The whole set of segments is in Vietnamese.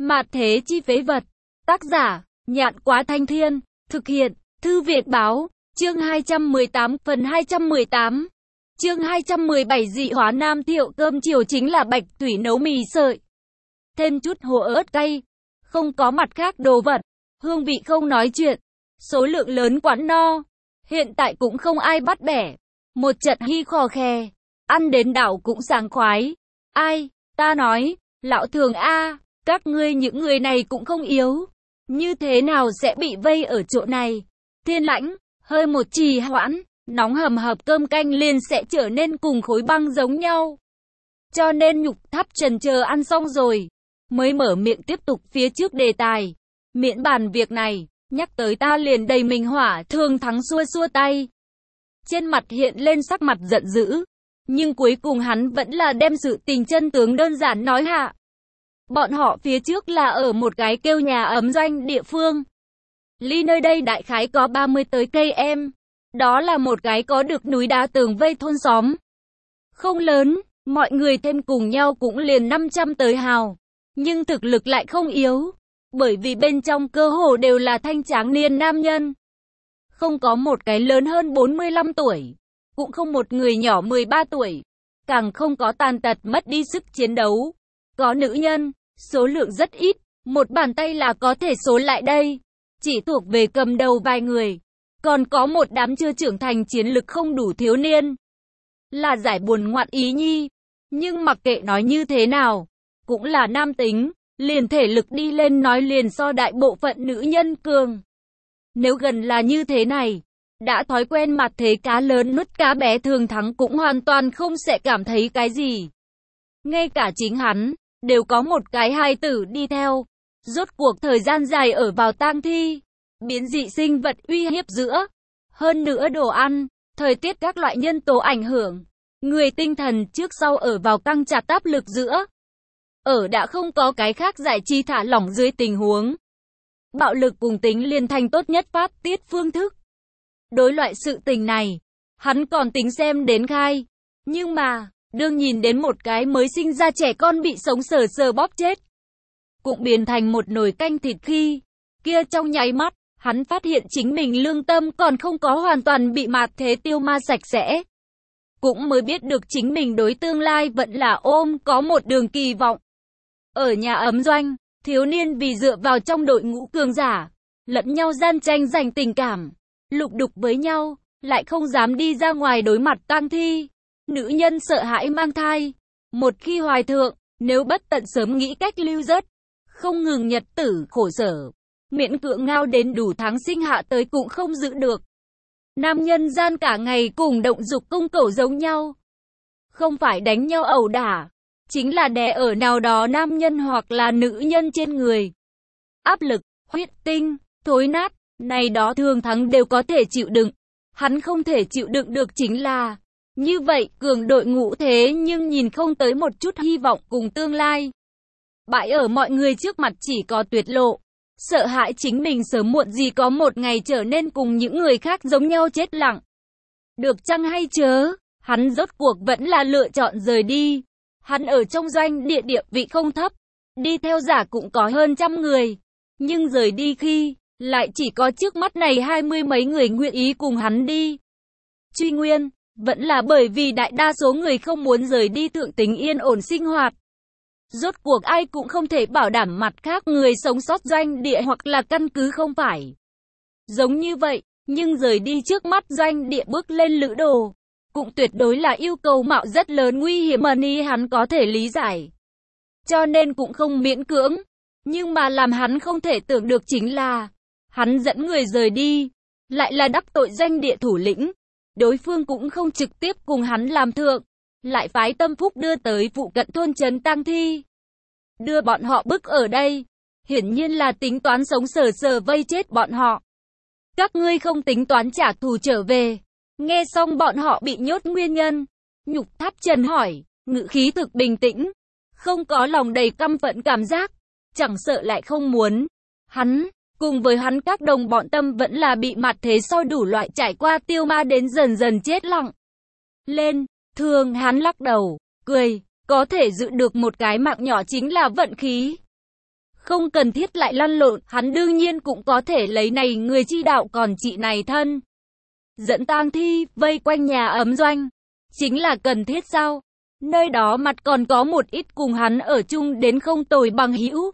Mạt thế chi phế vật. Tác giả, Nhạn Quá Thanh Thiên. Thực hiện, Thư Việt Báo. Chương 218, phần 218. Chương 217 dị hóa Nam Thiệu cơm chiều chính là bạch thủy nấu mì sợi. Thêm chút hồ ớt cay. Không có mặt khác đồ vật. Hương vị không nói chuyện. Số lượng lớn quán no. Hiện tại cũng không ai bắt bẻ. Một trận hy khò khè. Ăn đến đảo cũng sảng khoái. Ai, ta nói, lão thường a, các ngươi những người này cũng không yếu. Như thế nào sẽ bị vây ở chỗ này? Thiên lãnh, hơi một trì hoãn, nóng hầm hập cơm canh liền sẽ trở nên cùng khối băng giống nhau. Cho nên Nhục Tháp chần chờ ăn xong rồi, mới mở miệng tiếp tục phía trước đề tài. Miễn bàn việc này, nhắc tới ta liền đầy mình hỏa. Thường Thắng xua xua tay. Trên mặt hiện lên sắc mặt giận dữ. Nhưng cuối cùng hắn vẫn là đem sự tình chân tướng đơn giản nói hạ. Bọn họ phía trước là ở một cái kêu nhà ấm doanh địa phương. Ly nơi đây đại khái có 30 tới cây em. Đó là một cái có được núi đá tường vây thôn xóm. Không lớn, mọi người thêm cùng nhau cũng liền 500 tới hào. Nhưng thực lực lại không yếu. Bởi vì bên trong cơ hồ đều là thanh tráng niên nam nhân. Không có một cái lớn hơn 45 tuổi. Cũng không một người nhỏ 13 tuổi. Càng không có tàn tật mất đi sức chiến đấu. Có nữ nhân, số lượng rất ít. Một bàn tay là có thể số lại đây. Chỉ thuộc về cầm đầu vài người. Còn có một đám chưa trưởng thành chiến lực không đủ thiếu niên. Là giải buồn ngoạn ý nhi. Nhưng mặc kệ nói như thế nào, cũng là nam tính. Liền thể lực đi lên nói liền so đại bộ phận nữ nhân cường. Nếu gần là như thế này, đã thói quen mặt thế cá lớn nuốt cá bé Thường Thắng cũng hoàn toàn không sẽ cảm thấy cái gì. Ngay cả chính hắn, đều có một cái hài tử đi theo. Rốt cuộc thời gian dài ở vào tang thi, biến dị sinh vật uy hiếp giữa. Hơn nữa đồ ăn, thời tiết các loại nhân tố ảnh hưởng. Người tinh thần trước sau ở vào căng chặt áp lực giữa. Ở đã không có cái khác giải trí thả lỏng dưới tình huống. Bạo lực cùng tính liền thành tốt nhất phát tiết phương thức. Đối loại sự tình này, hắn còn tính xem đến khai. Nhưng mà, đương nhìn đến một cái mới sinh ra trẻ con bị sống sờ sờ bóp chết, cũng biến thành một nồi canh thịt khi, kia trong nháy mắt, hắn phát hiện chính mình lương tâm còn không có hoàn toàn bị mạt thế tiêu ma sạch sẽ. Cũng mới biết được chính mình đối tương lai vẫn là ôm có một đường kỳ vọng. Ở nhà ấm doanh, thiếu niên vì dựa vào trong đội ngũ cường giả, lẫn nhau gian tranh giành tình cảm, lục đục với nhau, lại không dám đi ra ngoài đối mặt tang thi. Nữ nhân sợ hãi mang thai, một khi hoài thượng, nếu bất tận sớm nghĩ cách lưu rớt, không ngừng nhật tử khổ sở, miễn cưỡng ngao đến đủ tháng sinh hạ tới cũng không giữ được. Nam nhân gian cả ngày cùng động dục cung cẩu giống nhau, không phải đánh nhau ẩu đả, chính là đè ở nào đó nam nhân hoặc là nữ nhân trên người. Áp lực, huyết tinh, thối nát, này đó Thường Thắng đều có thể chịu đựng. Hắn không thể chịu đựng được chính là, như vậy cường đội ngũ thế nhưng nhìn không tới một chút hy vọng cùng tương lai. Bại ở mọi người trước mặt chỉ có tuyệt lộ. Sợ hãi chính mình sớm muộn gì có một ngày trở nên cùng những người khác giống nhau chết lặng. Được chăng hay chớ, hắn rốt cuộc vẫn là lựa chọn rời đi. Hắn ở trong doanh địa vị không thấp, đi theo giả cũng có hơn 100 người. Nhưng rời đi khi, lại chỉ có trước mắt này 20 mấy người nguyện ý cùng hắn đi. Truy nguyên, vẫn là bởi vì đại đa số người không muốn rời đi thượng tính yên ổn sinh hoạt. Rốt cuộc ai cũng không thể bảo đảm mặt khác người sống sót doanh địa hoặc là căn cứ không phải. Giống như vậy, nhưng rời đi trước mắt doanh địa bước lên lữ đồ, cũng tuyệt đối là yêu cầu mạo rất lớn nguy hiểm mà ni hắn có thể lý giải. Cho nên cũng không miễn cưỡng, nhưng mà làm hắn không thể tưởng được chính là, hắn dẫn người rời đi, lại là đắc tội doanh địa thủ lĩnh. Đối phương cũng không trực tiếp cùng hắn làm thượng, lại phái Tâm Phúc đưa tới phụ cận thôn trấn tang thi. Đưa bọn họ bức ở đây, hiển nhiên là tính toán sống sờ sờ vây chết bọn họ. Các ngươi không tính toán trả thù trở về. Nghe xong bọn họ bị nhốt nguyên nhân, Nhục Tháp Trần hỏi, ngữ khí thực bình tĩnh, không có lòng đầy căm phẫn cảm giác, chẳng sợ lại không muốn. Hắn, cùng với hắn các đồng bọn tâm vẫn là bị mặt thế soi đủ loại trải qua tiêu ma đến dần dần chết lặng. Lên, Thường hắn lắc đầu, cười, có thể giữ được một cái mạng nhỏ chính là vận khí. Không cần thiết lại lăn lộn, hắn đương nhiên cũng có thể lấy này người chi đạo, còn chị này thân dẫn tang thi vây quanh nhà ấm doanh, chính là cần thiết sao? Nơi đó mặt còn có một ít cùng hắn ở chung đến không tồi bằng hữu,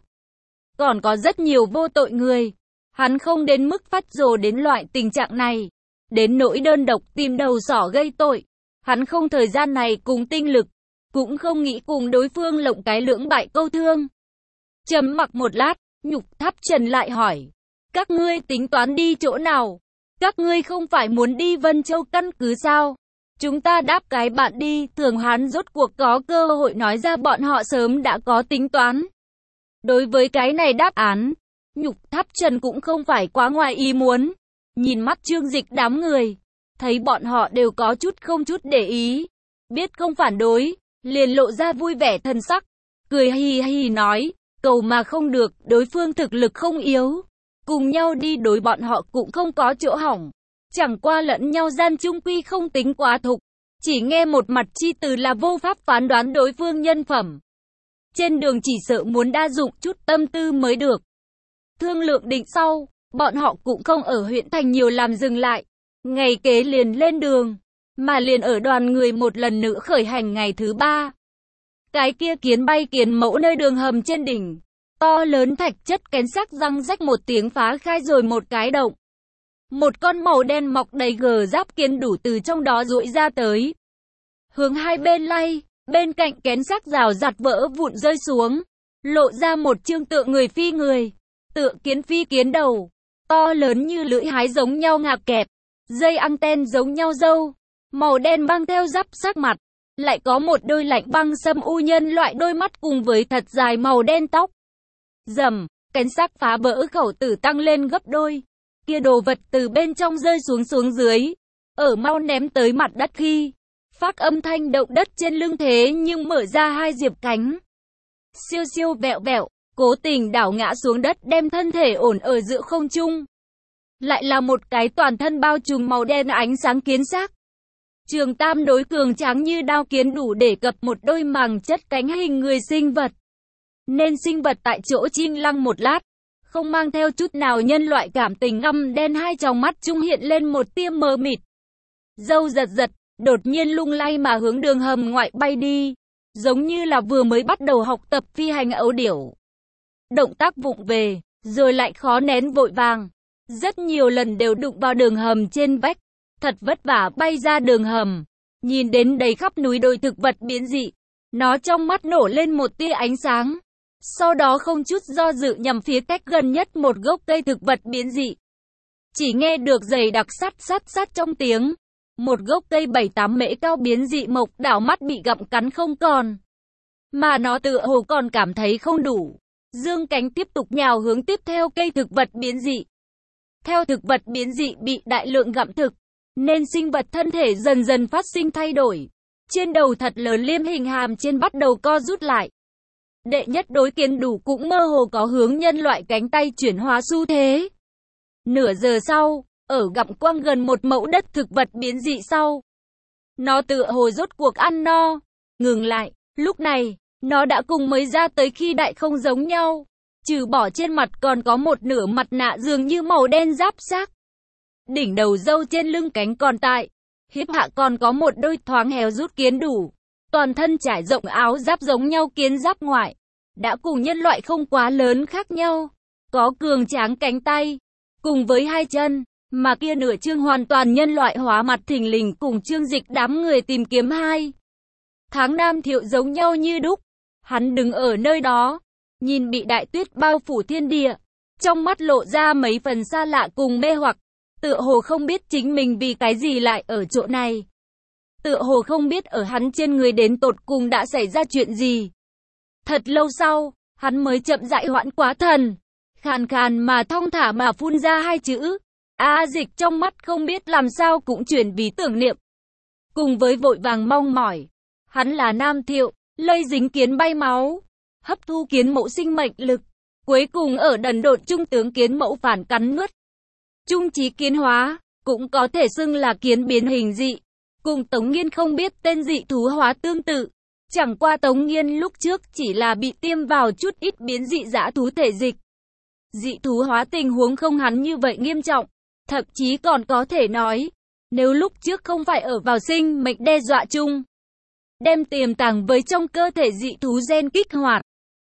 còn có rất nhiều vô tội người. Hắn không đến mức phát rồ đến loại tình trạng này, đến nỗi đơn độc tìm đầu sỏ gây tội. Hắn không thời gian này cùng tinh lực, cũng không nghĩ cùng đối phương lộng cái lưỡng bại câu thương. Trầm mặc một lát, Nhục Tháp Trần lại hỏi, các ngươi tính toán đi chỗ nào? Các ngươi không phải muốn đi Vân Châu căn cứ sao? Chúng ta đáp cái bạn đi. Thường hắn rốt cuộc có cơ hội nói ra bọn họ sớm đã có tính toán. Đối với cái này đáp án, Nhục Tháp Trần cũng không phải quá ngoài ý muốn. Nhìn mắt Trương Dịch đám người, thấy bọn họ đều có chút không chút để ý, biết không phản đối, liền lộ ra vui vẻ thần sắc, cười hì hì nói, cầu mà không được, đối phương thực lực không yếu, cùng nhau đi đối bọn họ cũng không có chỗ hỏng, chẳng qua lẫn nhau gian chung quy không tính quá thục, chỉ nghe một mặt chi từ là vô pháp phán đoán đối phương nhân phẩm. Trên đường chỉ sợ muốn đa dụng chút tâm tư mới được. Thương lượng định sau, bọn họ cũng không ở huyện thành nhiều làm dừng lại, ngày kế liền lên đường, mà liền ở đoàn người một lần nữa khởi hành ngày thứ 3. Cái kia kiến bay kiến mẫu nơi đường hầm trên đỉnh, to lớn thạch chất kén sắc răng rách một tiếng phá khai rồi một cái động. Một con màu đen mọc đầy gờ giáp kiến đủ từ trong đó duỗi ra tới. Hướng hai bên lay, bên cạnh kén sắc rào rạt vỡ vụn rơi xuống, lộ ra một trương tượng người phi người, tựa kiến phi kiến đầu, to lớn như lưỡi hái giống nhau ngạc kẹp, dây anten giống nhau râu, màu đen băng theo giáp sắc mặt, lại có một đôi lạnh băng xâm u nhân loại đôi mắt cùng với thật dài màu đen tóc. Rầm, kén sắc phá vỡ khẩu tử tăng lên gấp đôi, kia đồ vật từ bên trong rơi xuống dưới, ở mau ném tới mặt đất khi phát âm thanh động đất trên lưng thế nhưng mở ra hai diệp cánh, siêu siêu vẹo vẹo, cố tình đảo ngã xuống đất đem thân thể ổn ở giữa không trung. Lại là một cái toàn thân bao trùm màu đen ánh sáng kiến xác. Trường tam đối cường tráng như đao kiến đủ để cập một đôi màng chất cánh hình người sinh vật. Nên sinh vật tại chỗ chim lăng một lát, không mang theo chút nào nhân loại cảm tình, ngăm đen hai tròng mắt trung hiện lên một tia mờ mịt. Dâu giật giật, đột nhiên lung lay mà hướng đường hầm ngoại bay đi, giống như là vừa mới bắt đầu học tập phi hành ấu điểu. Động tác vụng về, rồi lại khó nén vội vàng. Rất nhiều lần đều đụng vào đường hầm trên vách, thật vất vả bay ra đường hầm, nhìn đến đầy khắp núi đồi thực vật biến dị, nó trong mắt nổ lên một tia ánh sáng, sau đó không chút do dự nhằm phía cách gần nhất một gốc cây thực vật biến dị. Chỉ nghe được giày đặc sắt trong tiếng, một gốc cây 7-8 mễ cao biến dị mộc đảo mắt bị gặm cắn không còn, mà nó tựa hồ còn cảm thấy không đủ, dương cánh tiếp tục nhào hướng tiếp theo cây thực vật biến dị. Theo thực vật biến dị bị đại lượng gặm thực, nên sinh vật thân thể dần dần phát sinh thay đổi. Trên đầu thật lớn liêm hình hàm trên bắt đầu co rút lại. Đệ nhất đối kiến đủ cũng mơ hồ có hướng nhân loại cánh tay chuyển hóa xu thế. Nửa giờ sau, ở gặm quăng gần một mẫu đất thực vật biến dị sau, nó tựa hồ rốt cuộc ăn no, ngừng lại. Lúc này, nó đã cùng mới ra tới khi đại không giống nhau. Trừ bỏ trên mặt còn có một nửa mặt nạ dường như màu đen giáp xác. Đỉnh đầu râu trên lưng cánh còn tại, hiếp hạ còn có một đôi thoáng héo rút kiến đủ. Toàn thân trải rộng áo giáp giống nhau kiến giáp ngoại, đã cùng nhân loại không quá lớn khác nhau. Có cường tráng cánh tay, cùng với hai chân, mà kia nửa chương hoàn toàn nhân loại hóa mặt thình lình cùng Trương Dịch đám người tìm kiếm 2 tháng Nam Thiệu giống nhau như đúc. Hắn đứng ở nơi đó, nhìn bị đại tuyết bao phủ thiên địa, trong mắt lộ ra mấy phần xa lạ cùng mê hoặc, tựa hồ không biết chính mình vì cái gì lại ở chỗ này. Tựa hồ không biết ở hắn trên người đến tột cùng đã xảy ra chuyện gì. Thật lâu sau, hắn mới chậm rãi hoãn quá thần, khàn khàn mà thong thả mà phun ra 2 chữ. Dịch trong mắt không biết làm sao cũng chuyển vì tưởng niệm. Cùng với vội vàng mong mỏi, hắn là Nam Thiệu, lây dính kiến bay máu, hấp thu kiến mẫu sinh mệnh lực, cuối cùng ở đần độn trung tướng kiến mẫu phản cắn nuốt. Trung trí kiến hóa, cũng có thể xưng là kiến biến hình dị, cùng Tống Nghiên không biết tên dị thú hóa tương tự. Chẳng qua Tống Nghiên lúc trước chỉ là bị tiêm vào chút ít biến dị dã thú thể dịch. Dị thú hóa tình huống không hắn như vậy nghiêm trọng. Thậm chí còn có thể nói, nếu lúc trước không phải ở vào sinh mệnh đe dọa chung, đem tiềm tàng với trong cơ thể dị thú gen kích hoạt.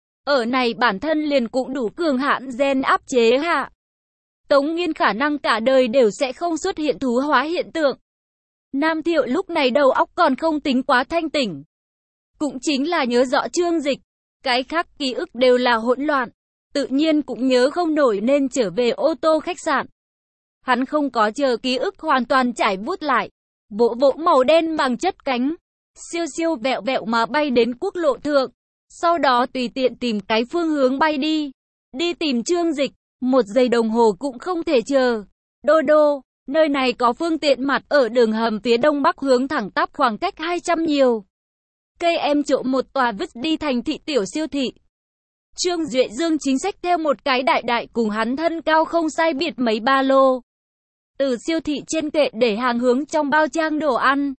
Ở này bản thân liền cũng đủ cường hãn gen áp chế hạ. Tống Nghiên khả năng cả đời đều sẽ không xuất hiện thú hóa hiện tượng. Nam Thiệu lúc này đầu óc còn không tính quá thanh tỉnh. Cũng chính là nhớ rõ Trương Dịch, cái khác ký ức đều là hỗn loạn. Tự nhiên cũng nhớ không nổi nên trở về ô tô khách sạn. Hắn không có chờ ký ức hoàn toàn trải bút lại. Vỗ vỗ màu đen bằng chất cánh. Siêu siêu vẹo vẹo mà bay đến quốc lộ thượng. Sau đó tùy tiện tìm cái phương hướng bay đi. Đi tìm Trương Dịch. 1 giây đồng hồ cũng không thể chờ. Đô đô, nơi này có phương tiện mặt ở đường hầm phía đông bắc hướng thẳng tắp khoảng cách 200 nhiều cây em trộm một tòa vứt đi thành thị tiểu siêu thị. Trương Duệ Dương chính sách theo một cái đại đại cùng hắn thân cao không sai biệt mấy ba lô. Từ siêu thị trên kệ để hàng hướng trong bao trang đồ ăn.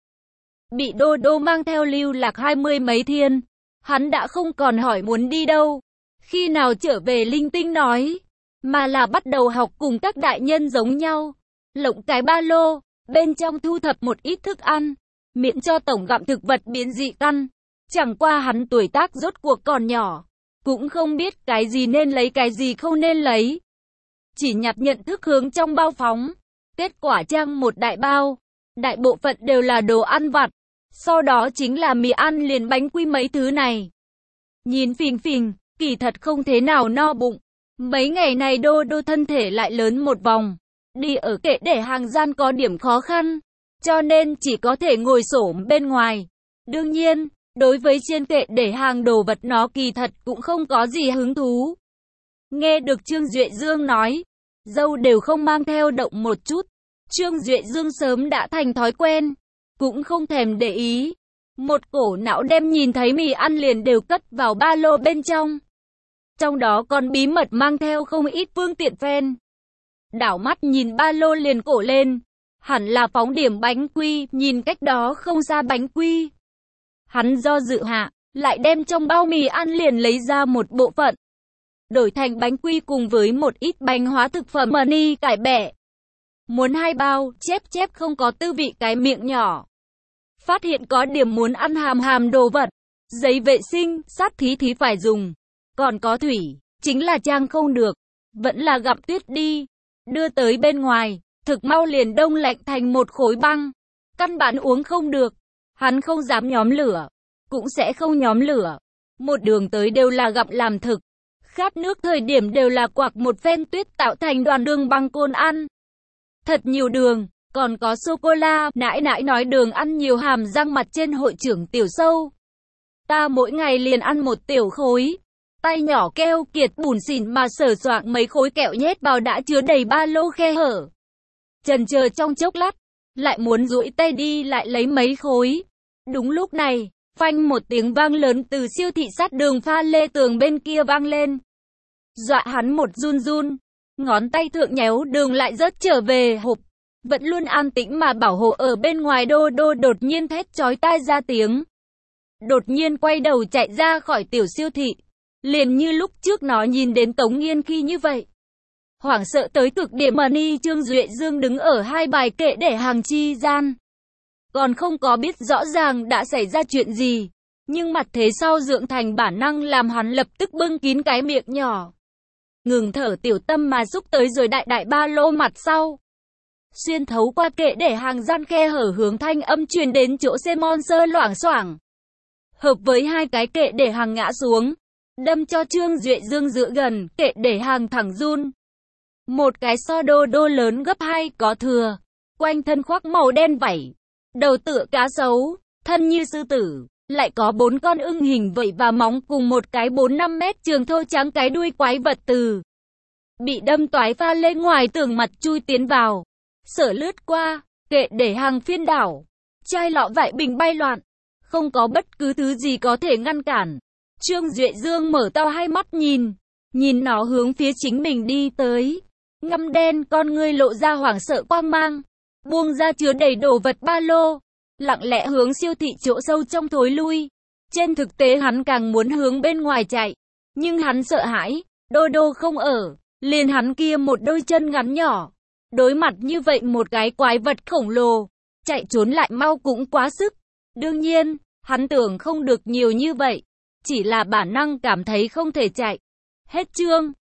Bị đô đô mang theo lưu lạc 20 mấy thiên. Hắn đã không còn hỏi muốn đi đâu. Khi nào trở về linh tinh nói. Mà là bắt đầu học cùng các đại nhân giống nhau. Lộng cái ba lô, bên trong thu thập một ít thức ăn. Miễn cho tổng gặm thực vật biến dị căn. Chẳng qua hắn tuổi tác rốt cuộc còn nhỏ. Cũng không biết cái gì nên lấy cái gì không nên lấy. Chỉ nhặt nhận thức hướng trong bao phóng. Kết quả trang một đại bao. Đại bộ phận đều là đồ ăn vặt. Sau đó chính là mì ăn liền bánh quy mấy thứ này. Nhìn phình phình, kỳ thật không thế nào no bụng. Mấy ngày này đô đô thân thể lại lớn một vòng. Đi ở kệ để hàng gian có điểm khó khăn. Cho nên chỉ có thể ngồi xổm bên ngoài. Đương nhiên, đối với trên kệ để hàng đồ vật nó kỳ thật cũng không có gì hứng thú. Nghe được Trương Duệ Dương nói, dâu đều không mang theo động một chút. Trương Duệ Dương sớm đã thành thói quen, cũng không thèm để ý. Một cổ não đem nhìn thấy mì ăn liền đều cất vào ba lô bên trong. Trong đó còn bí mật mang theo không ít phương tiện phen. Đảo mắt nhìn ba lô liền cổ lên. Hẳn là phóng điểm bánh quy, nhìn cách đó không xa bánh quy. Hắn do dự hạ, lại đem trong bao mì ăn liền lấy ra một bộ phận. Đổi thành bánh quy cùng với một ít bánh hóa thực phẩm mani cải bẹ. Muốn 2 bao, chép không có tư vị cái miệng nhỏ. Phát hiện có điểm muốn ăn hàm đồ vật. Giấy vệ sinh, sát thí phải dùng. Còn có thủy, chính là trang không được. Vẫn là gặp tuyết đi. Đưa tới bên ngoài, thực mau liền đông lạnh thành một khối băng. Căn bản uống không được. Hắn không dám nhóm lửa. Cũng sẽ không nhóm lửa. Một đường tới đều là gặp làm thực. Khát nước thời điểm đều là quạc một phen tuyết tạo thành đoàn đường băng côn ăn. Thật nhiều đường, còn có sô-cô-la. Nãi nãi nói đường ăn nhiều hàm răng mặt trên hội trưởng tiểu sâu. Ta mỗi ngày liền ăn một tiểu khối. Tay nhỏ keo kiệt bùn xỉn mà sờ soạng mấy khối kẹo nhét vào đã chứa đầy ba lô khe hở. Chần chờ trong chốc lát, lại muốn duỗi tay đi lại lấy mấy khối. Đúng lúc này, phanh một tiếng vang lớn từ siêu thị sát đường pha lê tường bên kia vang lên. Dọa hắn một run run, ngón tay thượng nhéo đường lại rớt trở về hộp. Vẫn luôn an tĩnh mà bảo hộ ở bên ngoài đô đô đột nhiên thét chói tai ra tiếng. Đột nhiên quay đầu chạy ra khỏi tiểu siêu thị. Liền như lúc trước nó nhìn đến Tống Nghiên khi như vậy. Hoảng sợ tới cực điểm mani Trương Duệ Dương đứng ở 2 bài kệ để hàng chi gian. Còn không có biết rõ ràng đã xảy ra chuyện gì. Nhưng mặt thế sau dưỡng thành bản năng làm hắn lập tức bưng kín cái miệng nhỏ. Ngừng thở tiểu tâm mà xúc tới rồi đại ba lô mặt sau. Xuyên thấu qua kệ để hàng gian khe hở hướng thanh âm truyền đến chỗ xe Monster loảng xoảng. Hợp với 2 cái kệ để hàng ngã xuống. Đâm cho Trương Duệ Dương dựa gần, kệ để hàng thẳng run. Một cái so đô đô lớn gấp 2 có thừa. Quanh thân khoác màu đen vảy. Đầu tựa cá sấu, thân như sư tử. Lại có 4 con ưng hình vảy và móng cùng một cái 4-5 mét trường thô trắng cái đuôi quái vật từ. Bị đâm toái pha lên ngoài tường mặt chui tiến vào. Sở lướt qua, kệ để hàng phiên đảo. Chai lọ vải bình bay loạn. Không có bất cứ thứ gì có thể ngăn cản. Trương Duệ Dương mở to hai mắt nhìn nó hướng phía chính mình đi tới. Ngăm đen con ngươi lộ ra hoảng sợ quang mang. Buông ra chứa đầy đồ vật ba lô. Lặng lẽ hướng siêu thị chỗ sâu trong thối lui. Trên thực tế hắn càng muốn hướng bên ngoài chạy, nhưng hắn sợ hãi, Đô Đô không ở, liền hắn kia một đôi chân ngắn nhỏ. Đối mặt như vậy một cái quái vật khổng lồ, chạy trốn lại mau cũng quá sức. Đương nhiên, hắn tưởng không được nhiều như vậy, chỉ là bản năng cảm thấy không thể chạy. Hết chương.